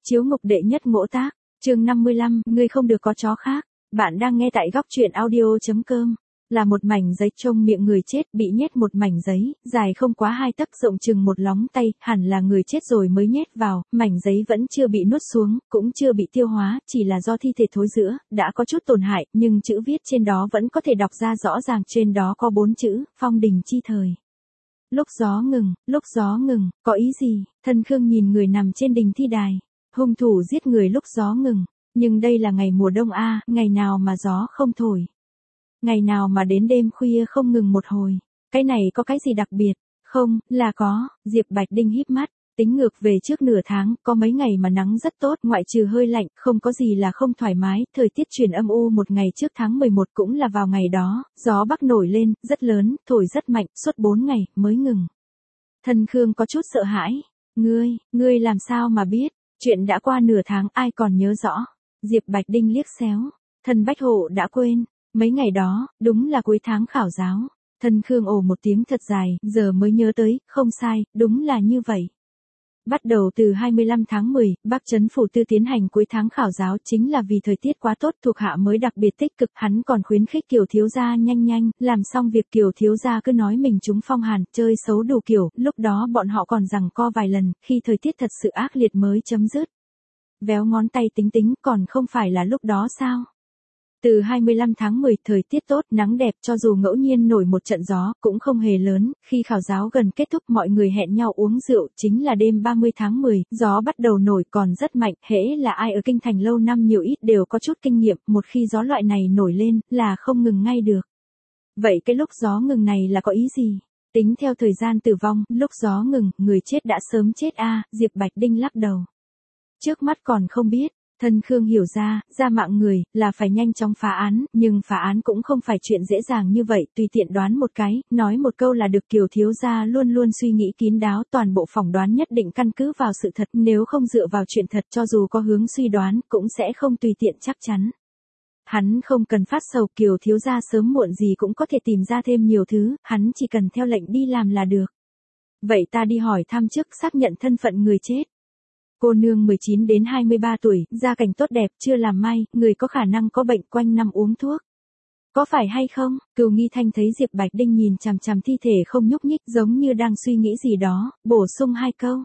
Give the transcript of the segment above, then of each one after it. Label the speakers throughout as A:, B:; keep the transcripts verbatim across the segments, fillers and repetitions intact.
A: Chiếu ngục đệ nhất ngỗ tác, chương năm mươi lăm, ngươi không được có chó khác. Bạn đang nghe tại góc truyện audio.com. Là một mảnh giấy trông miệng người chết bị nhét một mảnh giấy, dài không quá hai tấc rộng chừng một lóng tay, hẳn là người chết rồi mới nhét vào, mảnh giấy vẫn chưa bị nuốt xuống, cũng chưa bị tiêu hóa, chỉ là do thi thể thối rữa, đã có chút tổn hại, nhưng chữ viết trên đó vẫn có thể đọc ra rõ ràng, trên đó có bốn chữ, phong đình chi thời. Lúc gió ngừng, lúc gió ngừng, có ý gì? Thân Khương nhìn người nằm trên đình thi đài. Hung thủ giết người lúc gió ngừng, nhưng đây là ngày mùa đông a, ngày nào mà gió không thổi. Ngày nào mà đến đêm khuya không ngừng một hồi. Cái này có cái gì đặc biệt? Không, là có. Diệp Bạch Đinh híp mắt, tính ngược về trước nửa tháng, có mấy ngày mà nắng rất tốt, ngoại trừ hơi lạnh, không có gì là không thoải mái, thời tiết chuyển âm u một ngày trước tháng mười một cũng là vào ngày đó, gió bắc nổi lên, rất lớn, thổi rất mạnh, suốt bốn ngày, mới ngừng. Thân Khương có chút sợ hãi. Ngươi, ngươi làm sao mà biết? Chuyện đã qua nửa tháng ai còn nhớ rõ. Diệp Bạch Đinh liếc xéo. Thân Bách Hộ đã quên. Mấy ngày đó, đúng là cuối tháng khảo giáo. Thân Khương ồ một tiếng thật dài, giờ mới nhớ tới, không sai, đúng là như vậy. Bắt đầu từ hai mươi lăm tháng mười, Bắc Trấn Phủ Tư tiến hành cuối tháng khảo giáo chính là vì thời tiết quá tốt, thuộc hạ mới đặc biệt tích cực, hắn còn khuyến khích Kiều thiếu gia nhanh nhanh, làm xong việc Kiều thiếu gia cứ nói mình trúng phong hàn, chơi xấu đủ kiểu, lúc đó bọn họ còn giằng co vài lần, khi thời tiết thật sự ác liệt mới chấm dứt. Véo ngón tay tính tính, còn không phải là lúc đó sao? Từ hai mươi lăm tháng mười, thời tiết tốt, nắng đẹp, cho dù ngẫu nhiên nổi một trận gió, cũng không hề lớn, khi khảo giáo gần kết thúc mọi người hẹn nhau uống rượu, chính là đêm ba mươi tháng mười, gió bắt đầu nổi còn rất mạnh, hễ là ai ở kinh thành lâu năm nhiều ít đều có chút kinh nghiệm, một khi gió loại này nổi lên, là không ngừng ngay được. Vậy cái lúc gió ngừng này là có ý gì? Tính theo thời gian tử vong, lúc gió ngừng, người chết đã sớm chết a, Diệp Bạch Đinh lắc đầu. Trước mắt còn không biết. Thân Khương hiểu ra, ra mạng người, là phải nhanh chóng phá án, nhưng phá án cũng không phải chuyện dễ dàng như vậy, tùy tiện đoán một cái, nói một câu là được. Kiều thiếu gia luôn luôn suy nghĩ kín đáo, toàn bộ phỏng đoán nhất định căn cứ vào sự thật, nếu không dựa vào chuyện thật cho dù có hướng suy đoán, cũng sẽ không tùy tiện chắc chắn. Hắn không cần phát sầu, Kiều thiếu gia sớm muộn gì cũng có thể tìm ra thêm nhiều thứ, hắn chỉ cần theo lệnh đi làm là được. Vậy ta đi hỏi thăm trước, xác nhận thân phận người chết. Cô nương mười chín đến hai mươi ba tuổi, gia cảnh tốt đẹp, chưa làm may, người có khả năng có bệnh, quanh năm uống thuốc. Có phải hay không? Cừu Nghi Thanh thấy Diệp Bạch Đinh nhìn chằm chằm thi thể không nhúc nhích, giống như đang suy nghĩ gì đó, bổ sung hai câu.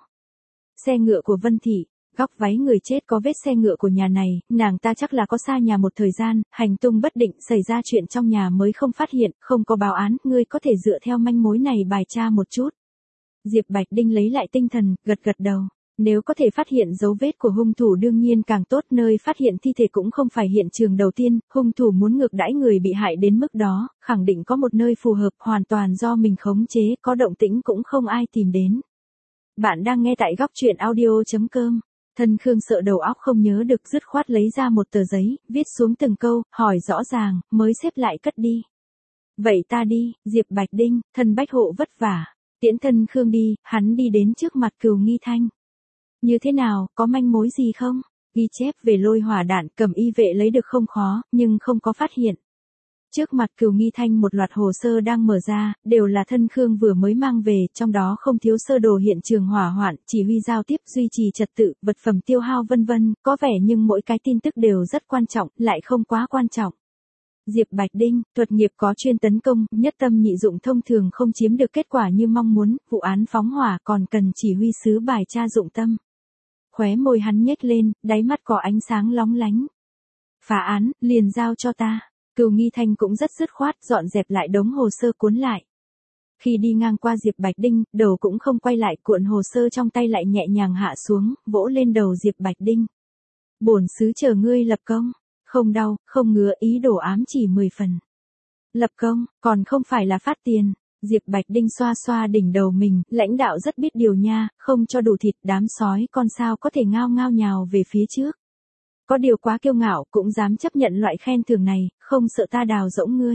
A: Xe ngựa của Vân Thị, góc váy người chết có vết xe ngựa của nhà này, nàng ta chắc là có xa nhà một thời gian, hành tung bất định, xảy ra chuyện trong nhà mới không phát hiện, không có báo án, ngươi có thể dựa theo manh mối này bài tra một chút. Diệp Bạch Đinh lấy lại tinh thần, gật gật đầu. Nếu có thể phát hiện dấu vết của hung thủ đương nhiên càng tốt, nơi phát hiện thi thể cũng không phải hiện trường đầu tiên, hung thủ muốn ngược đãi người bị hại đến mức đó, khẳng định có một nơi phù hợp, hoàn toàn do mình khống chế, có động tĩnh cũng không ai tìm đến. Bạn đang nghe tại góc truyện audio.com. Thân Khương sợ đầu óc không nhớ được, dứt khoát lấy ra một tờ giấy, viết xuống từng câu, hỏi rõ ràng, mới xếp lại cất đi. Vậy ta đi, Diệp Bạch Đinh, thân Bách Hộ vất vả. Tiễn Thân Khương đi, hắn đi đến trước mặt Cừu Nghi Thanh. Như thế nào, có manh mối gì không? Ghi chép về lôi hỏa đạn, Cẩm Y vệ lấy được không khó, nhưng không có phát hiện. Trước mặt Cừu Nghi Thanh một loạt hồ sơ đang mở ra, đều là Thân Khương vừa mới mang về, trong đó không thiếu sơ đồ hiện trường hỏa hoạn, chỉ huy giao tiếp, duy trì trật tự, vật phẩm tiêu hao vân vân, có vẻ nhưng mỗi cái tin tức đều rất quan trọng, lại không quá quan trọng. Diệp Bạch Đinh, thuật nghiệp có chuyên tấn công, nhất tâm nhị dụng thông thường không chiếm được kết quả như mong muốn, vụ án phóng hỏa còn cần chỉ huy sứ bài tra dụng tâm. Khóe môi hắn nhếch lên, đáy mắt có ánh sáng lóng lánh. Phá án, liền giao cho ta. Cừu Nghi Thanh cũng rất dứt khoát, dọn dẹp lại đống hồ sơ cuốn lại. Khi đi ngang qua Diệp Bạch Đinh, đầu cũng không quay lại, cuộn hồ sơ trong tay lại nhẹ nhàng hạ xuống, vỗ lên đầu Diệp Bạch Đinh. Bổn sứ chờ ngươi lập công. Không đau, không ngứa, ý đồ ám chỉ mười phần. Lập công, còn không phải là phát tiền. Diệp Bạch Đinh xoa xoa đỉnh đầu mình, lãnh đạo rất biết điều nha, không cho đủ thịt, đám sói con sao có thể ngao ngao nhào về phía trước. Có điều quá kiêu ngạo, cũng dám chấp nhận loại khen thưởng này, không sợ ta đào rỗng ngươi.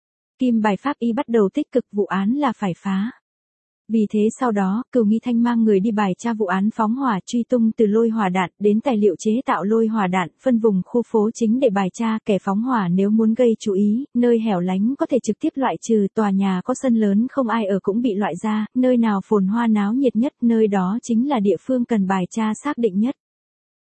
A: Kim bài pháp y bắt đầu tích cực, vụ án là phải phá. Vì thế sau đó, Cừu Nghi Thanh mang người đi bài tra vụ án phóng hỏa, truy tung từ lôi hỏa đạn đến tài liệu chế tạo lôi hỏa đạn, phân vùng khu phố chính để bài tra. Kẻ phóng hỏa nếu muốn gây chú ý, nơi hẻo lánh có thể trực tiếp loại trừ, tòa nhà có sân lớn không ai ở cũng bị loại ra, nơi nào phồn hoa náo nhiệt nhất, nơi đó chính là địa phương cần bài tra xác định nhất.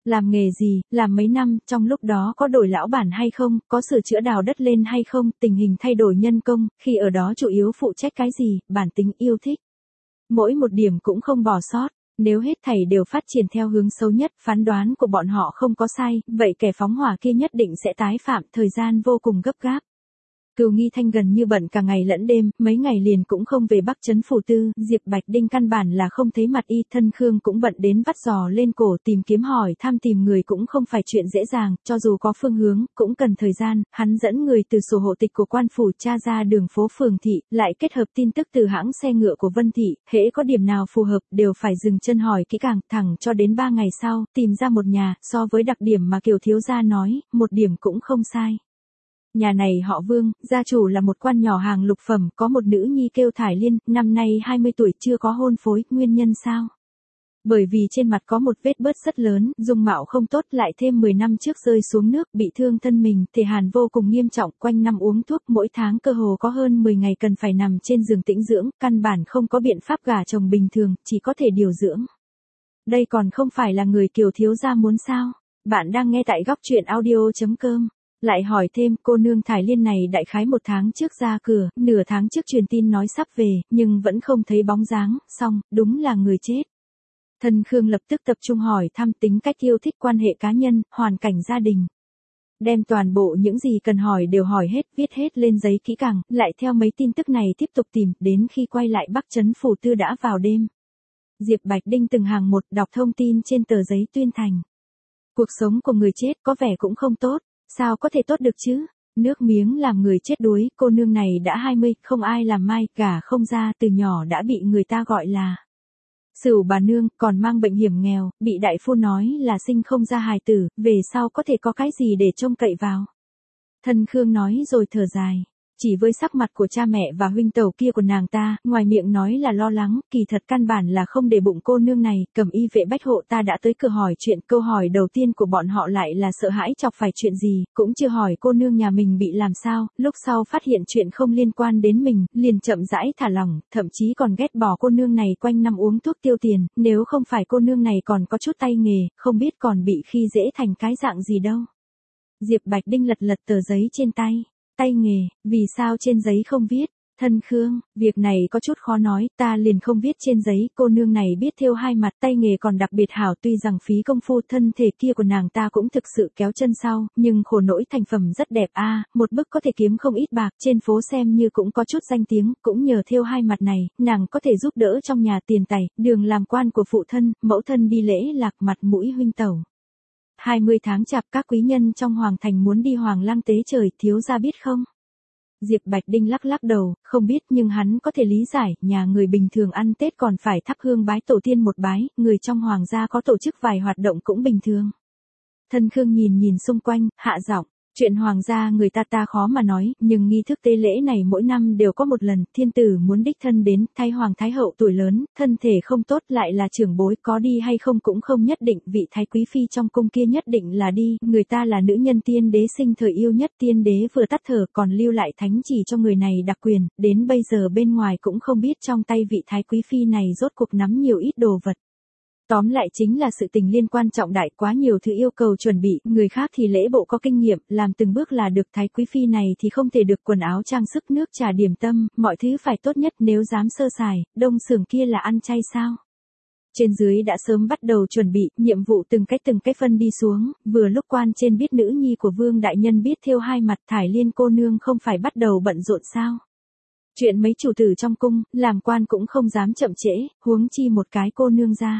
A: Làm nghề gì, làm mấy năm, trong lúc đó có đổi lão bản hay không, có sửa chữa đào đất lên hay không, tình hình thay đổi nhân công, khi ở đó chủ yếu phụ trách cái gì, bản tính yêu thích. Mỗi một điểm cũng không bỏ sót. Nếu hết thảy đều phát triển theo hướng xấu nhất, phán đoán của bọn họ không có sai, vậy kẻ phóng hỏa kia nhất định sẽ tái phạm, thời gian vô cùng gấp gáp. Cửu Nghi Thanh gần như bận cả ngày lẫn đêm, mấy ngày liền cũng không về Bắc Trấn Phủ Tư, Diệp Bạch Đinh căn bản là không thấy mặt y, thân Khương cũng bận đến vắt giò lên cổ tìm kiếm hỏi thăm tìm người cũng không phải chuyện dễ dàng, cho dù có phương hướng, cũng cần thời gian, hắn dẫn người từ sổ hộ tịch của quan phủ tra ra đường phố phường thị, lại kết hợp tin tức từ hãng xe ngựa của Vân Thị, hễ có điểm nào phù hợp, đều phải dừng chân hỏi kỹ càng, thẳng cho đến ba ngày sau, tìm ra một nhà, so với đặc điểm mà Kiều thiếu gia nói, một điểm cũng không sai. Nhà này họ Vương, gia chủ là một quan nhỏ hàng lục phẩm, có một nữ nhi kêu Thải Liên, năm nay hai mươi tuổi chưa có hôn phối, nguyên nhân sao? Bởi vì trên mặt có một vết bớt rất lớn, dung mạo không tốt, lại thêm mười năm trước rơi xuống nước, bị thương thân mình, thể hàn vô cùng nghiêm trọng, quanh năm uống thuốc, mỗi tháng cơ hồ có hơn mười ngày cần phải nằm trên giường tĩnh dưỡng, căn bản không có biện pháp gả chồng bình thường, chỉ có thể điều dưỡng. Đây còn không phải là người Kiều thiếu gia muốn sao? Bạn đang nghe tại góc truyện audio chấm com. Lại hỏi thêm, cô nương Thải Liên này đại khái một tháng trước ra cửa, nửa tháng trước truyền tin nói sắp về, nhưng vẫn không thấy bóng dáng, xong, đúng là người chết. Thân Khương lập tức tập trung hỏi thăm tính cách yêu thích quan hệ cá nhân, hoàn cảnh gia đình. Đem toàn bộ những gì cần hỏi đều hỏi hết, viết hết lên giấy kỹ càng, lại theo mấy tin tức này tiếp tục tìm, đến khi quay lại Bắc Trấn Phủ Tư đã vào đêm. Diệp Bạch Đinh từng hàng một đọc thông tin trên tờ giấy tuyên thành. Cuộc sống của người chết có vẻ cũng không tốt. Sao có thể tốt được chứ? Nước miếng làm người chết đuối, cô nương này đã hai mươi, không ai làm mai, gả không ra, từ nhỏ đã bị người ta gọi là Sửu bà nương, còn mang bệnh hiểm nghèo, bị đại phu nói là sinh không ra hài tử, về sau có thể có cái gì để trông cậy vào. Thân Khương nói rồi thở dài. Chỉ với sắc mặt của cha mẹ và huynh tẩu kia của nàng ta, ngoài miệng nói là lo lắng, kỳ thật căn bản là không để bụng cô nương này, Cẩm Y vệ bách hộ ta đã tới cửa hỏi chuyện, câu hỏi đầu tiên của bọn họ lại là sợ hãi chọc phải chuyện gì, cũng chưa hỏi cô nương nhà mình bị làm sao, lúc sau phát hiện chuyện không liên quan đến mình, liền chậm rãi thả lỏng, thậm chí còn ghét bỏ cô nương này quanh năm uống thuốc tiêu tiền, nếu không phải cô nương này còn có chút tay nghề, không biết còn bị khi dễ thành cái dạng gì đâu. Diệp Bạch Đinh lật lật tờ giấy trên tay. Tay nghề, vì sao trên giấy không viết? Thân Khương, việc này có chút khó nói, ta liền không viết trên giấy, cô nương này biết thêu hai mặt, tay nghề còn đặc biệt hảo, tuy rằng phí công phu, thân thể kia của nàng ta cũng thực sự kéo chân sau, nhưng khổ nỗi thành phẩm rất đẹp a, à, một bức có thể kiếm không ít bạc, trên phố xem như cũng có chút danh tiếng, cũng nhờ thêu hai mặt này, nàng có thể giúp đỡ trong nhà tiền tài, đường làm quan của phụ thân, mẫu thân đi lễ lạc mặt mũi huynh tẩu. hai mươi tháng chạp các quý nhân trong hoàng thành muốn đi hoàng lăng tế trời, thiếu gia biết không? Diệp Bạch Đinh lắc lắc đầu, không biết nhưng hắn có thể lý giải, nhà người bình thường ăn Tết còn phải thắp hương bái tổ tiên một bái, người trong hoàng gia có tổ chức vài hoạt động cũng bình thường. Thân Khương nhìn nhìn xung quanh, hạ giọng. Chuyện hoàng gia người ta ta khó mà nói, nhưng nghi thức tế lễ này mỗi năm đều có một lần, thiên tử muốn đích thân đến, thay hoàng thái hậu tuổi lớn, thân thể không tốt lại là trưởng bối, có đi hay không cũng không nhất định, vị thái quý phi trong cung kia nhất định là đi, người ta là nữ nhân tiên đế sinh thời yêu nhất, tiên đế vừa tắt thở còn lưu lại thánh chỉ cho người này đặc quyền, đến bây giờ bên ngoài cũng không biết trong tay vị thái quý phi này rốt cuộc nắm nhiều ít đồ vật. Tóm lại chính là sự tình liên quan trọng đại, quá nhiều thứ yêu cầu chuẩn bị, người khác thì lễ bộ có kinh nghiệm, làm từng bước là được, thái quý phi này thì không thể được quần áo trang sức nước trà điểm tâm, mọi thứ phải tốt nhất, nếu dám sơ sài, đông xưởng kia là ăn chay sao? Trên dưới đã sớm bắt đầu chuẩn bị, nhiệm vụ từng cách từng cách phân đi xuống, vừa lúc quan trên biết nữ nhi của Vương đại nhân biết thêu hai mặt, Thải Liên cô nương không phải bắt đầu bận rộn sao? Chuyện mấy chủ tử trong cung, làm quan cũng không dám chậm trễ, huống chi một cái cô nương ra.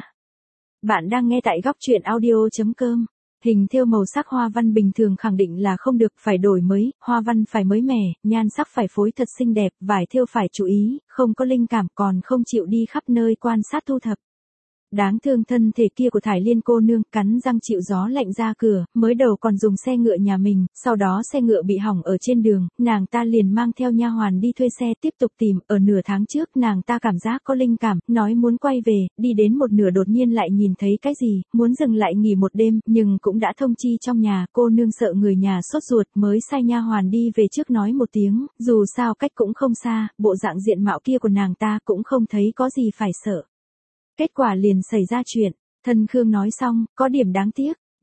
A: Bạn đang nghe tại góc truyện audio chấm com. Hình thêu màu sắc hoa văn bình thường khẳng định là không được, phải đổi mới, hoa văn phải mới mẻ, nhan sắc phải phối thật xinh đẹp, vải thêu phải chú ý, không có linh cảm còn không chịu đi khắp nơi quan sát thu thập. Đáng thương thân thể kia của Thải Liên cô nương, cắn răng chịu gió lạnh ra cửa, mới đầu còn dùng xe ngựa nhà mình, sau đó xe ngựa bị hỏng ở trên đường, nàng ta liền mang theo nha hoàn đi thuê xe tiếp tục tìm, ở nửa tháng trước nàng ta cảm giác có linh cảm, nói muốn quay về, đi đến một nửa đột nhiên lại nhìn thấy cái gì, muốn dừng lại nghỉ một đêm, nhưng cũng đã thông chi trong nhà, cô nương sợ người nhà sốt ruột mới sai nha hoàn đi về trước nói một tiếng, dù sao cách cũng không xa, bộ dạng diện mạo kia của nàng ta cũng không thấy có gì phải sợ. Kết quả liền xảy ra chuyện, thân Khương nói xong, có điểm đáng tiếc,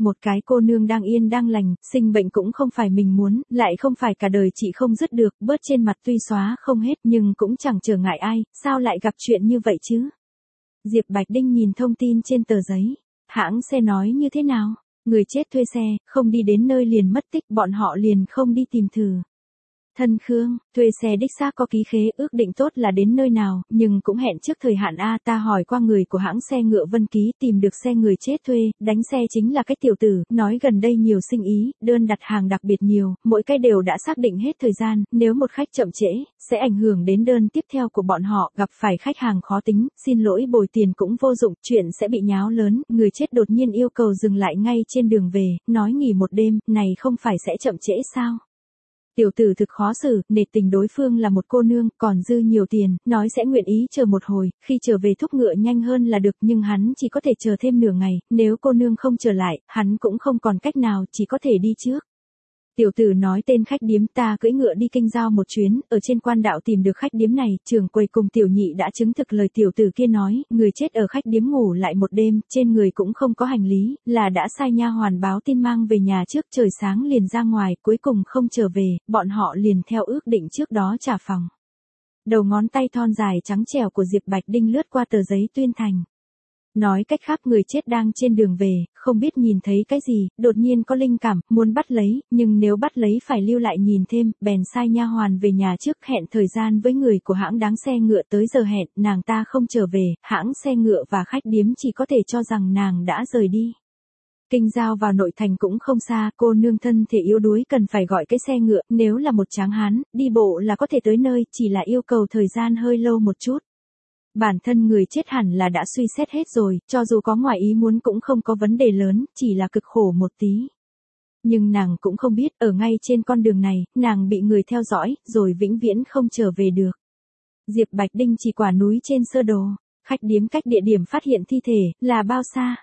A: một cái cô nương đang yên đang lành, sinh bệnh cũng không phải mình muốn, lại không phải cả đời chị không dứt được, bớt trên mặt tuy xóa không hết nhưng cũng chẳng trở ngại ai, sao lại gặp chuyện như vậy chứ? Diệp Bạch Đinh nhìn thông tin trên tờ giấy. Hãng xe nói như thế nào? Người chết thuê xe, không đi đến nơi liền mất tích, bọn họ liền không đi tìm thử. Thân Khương, thuê xe đích xác có ký khế ước định tốt là đến nơi nào, nhưng cũng hẹn trước thời hạn a, ta hỏi qua người của hãng xe ngựa Vân Ký tìm được xe người chết thuê, đánh xe chính là cái tiểu tử, nói gần đây nhiều sinh ý, đơn đặt hàng đặc biệt nhiều, mỗi cái đều đã xác định hết thời gian, nếu một khách chậm trễ, sẽ ảnh hưởng đến đơn tiếp theo của bọn họ, gặp phải khách hàng khó tính, xin lỗi bồi tiền cũng vô dụng, chuyện sẽ bị nháo lớn, người chết đột nhiên yêu cầu dừng lại ngay trên đường về, nói nghỉ một đêm, này không phải sẽ chậm trễ sao? Tiểu tử thực khó xử, nể tình đối phương là một cô nương, còn dư nhiều tiền, nói sẽ nguyện ý chờ một hồi, khi trở về thúc ngựa nhanh hơn là được, nhưng hắn chỉ có thể chờ thêm nửa ngày, nếu cô nương không trở lại, hắn cũng không còn cách nào, chỉ có thể đi trước. Tiểu tử nói tên khách điếm, ta cưỡi ngựa đi kinh giao một chuyến, ở trên quan đạo tìm được khách điếm này, trưởng quầy cùng tiểu nhị đã chứng thực lời tiểu tử kia nói, người chết ở khách điếm ngủ lại một đêm, trên người cũng không có hành lý, là đã sai nha hoàn báo tin mang về nhà trước trời sáng liền ra ngoài, cuối cùng không trở về, bọn họ liền theo ước định trước đó trả phòng. Đầu ngón tay thon dài trắng trẻo của Diệp Bạch Đinh lướt qua tờ giấy tuyên thành. Nói cách khác người chết đang trên đường về, không biết nhìn thấy cái gì, đột nhiên có linh cảm, muốn bắt lấy, nhưng nếu bắt lấy phải lưu lại nhìn thêm, bèn sai nha hoàn về nhà trước hẹn thời gian với người của hãng đáng xe ngựa tới giờ hẹn, nàng ta không trở về, hãng xe ngựa và khách điếm chỉ có thể cho rằng nàng đã rời đi. Kinh giao vào nội thành cũng không xa, cô nương thân thể yếu đuối cần phải gọi cái xe ngựa, nếu là một tráng hán, đi bộ là có thể tới nơi, chỉ là yêu cầu thời gian hơi lâu một chút. Bản thân người chết hẳn là đã suy xét hết rồi, cho dù có ngoài ý muốn cũng không có vấn đề lớn, chỉ là cực khổ một tí. Nhưng nàng cũng không biết, ở ngay trên con đường này, nàng bị người theo dõi, rồi vĩnh viễn không trở về được. Diệp Bạch Đinh chỉ quả núi trên sơ đồ, khách điếm cách địa điểm phát hiện thi thể, là bao xa?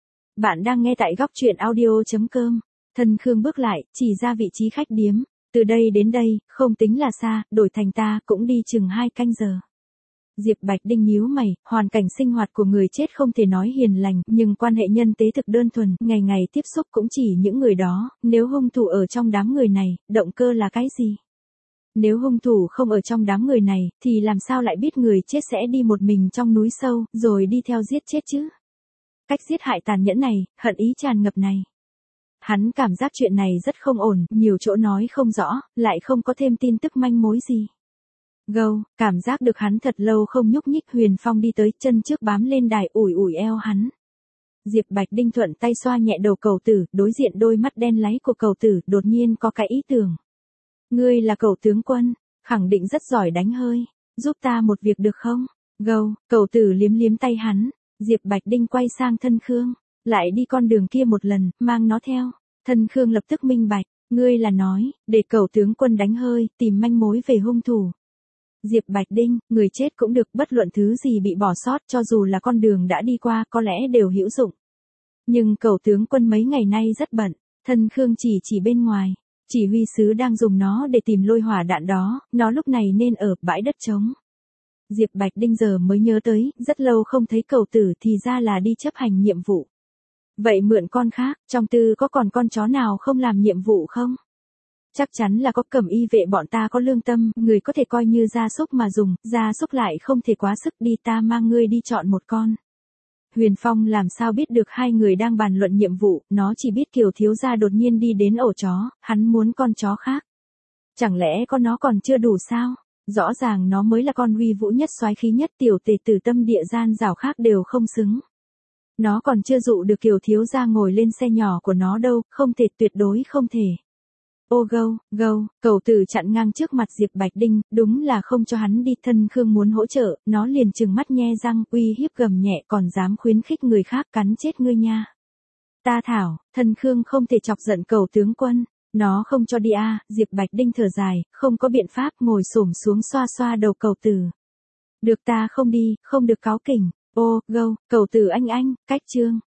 A: Bạn đang nghe tại góc truyện audio chấm com. Thân Khương bước lại, chỉ ra vị trí khách điếm. Từ đây đến đây, không tính là xa, đổi thành ta cũng đi chừng hai canh giờ. Diệp Bạch Đinh nhíu mày, hoàn cảnh sinh hoạt của người chết không thể nói hiền lành, nhưng quan hệ nhân tế thực đơn thuần, ngày ngày tiếp xúc cũng chỉ những người đó, nếu hung thủ ở trong đám người này, động cơ là cái gì? Nếu hung thủ không ở trong đám người này, thì làm sao lại biết người chết sẽ đi một mình trong núi sâu, rồi đi theo giết chết chứ? Cách giết hại tàn nhẫn này, hận ý tràn ngập này. Hắn cảm giác chuyện này rất không ổn, nhiều chỗ nói không rõ, lại không có thêm tin tức manh mối gì. Gâu, cảm giác được hắn thật lâu không nhúc nhích, Huyền Phong đi tới, chân trước bám lên đài ủi ủi eo hắn. Diệp Bạch Đinh thuận tay xoa nhẹ đầu cẩu tử, đối diện đôi mắt đen láy của cẩu tử, đột nhiên có cái ý tưởng. Ngươi là Cẩu tướng quân, khẳng định rất giỏi đánh hơi, giúp ta một việc được không? Gâu, cẩu tử liếm liếm tay hắn, Diệp Bạch Đinh quay sang Thân Khương, lại đi con đường kia một lần, mang nó theo. Thân Khương lập tức minh bạch, ngươi là nói, để Cẩu tướng quân đánh hơi, tìm manh mối về hung thủ. Diệp Bạch Đinh, người chết cũng được, bất luận thứ gì bị bỏ sót, cho dù là con đường đã đi qua có lẽ đều hữu dụng. Nhưng Cẩu tướng quân mấy ngày nay rất bận, Thân Khương chỉ chỉ bên ngoài, chỉ huy sứ đang dùng nó để tìm lôi hỏa đạn đó, nó lúc này nên ở bãi đất trống. Diệp Bạch Đinh giờ mới nhớ tới, rất lâu không thấy cẩu tử thì ra là đi chấp hành nhiệm vụ. Vậy mượn con khác, trong tư có còn con chó nào không làm nhiệm vụ không? Chắc chắn là có, Cẩm y vệ bọn ta có lương tâm, người có thể coi như gia súc mà dùng, gia súc lại không thể quá sức, đi ta mang ngươi đi chọn một con. Huyền Phong làm sao biết được hai người đang bàn luận nhiệm vụ, nó chỉ biết Kiều thiếu gia đột nhiên đi đến ổ chó, hắn muốn con chó khác. Chẳng lẽ con nó còn chưa đủ sao? Rõ ràng nó mới là con huy vũ nhất, soái khí nhất, tiểu tề tử tâm địa gian dảo khác đều không xứng. Nó còn chưa dụ được Kiều thiếu gia ngồi lên xe nhỏ của nó đâu, không thể, tuyệt đối không thể. Ô gâu, gâu, cẩu tử chặn ngang trước mặt Diệp Bạch Đinh, đúng là không cho hắn đi. Thân Khương muốn hỗ trợ, nó liền trừng mắt nhe răng, uy hiếp gầm nhẹ, còn dám khuyến khích người khác, cắn chết ngươi nha. Ta thảo, Thân Khương không thể chọc giận cẩu tướng quân, nó không cho đi a. À. Diệp Bạch Đinh thở dài, không có biện pháp, ngồi xổm xuống xoa xoa đầu cẩu tử. Được ta không đi, không được cáu kỉnh. Ô, gâu, cẩu tử anh anh, cách chương.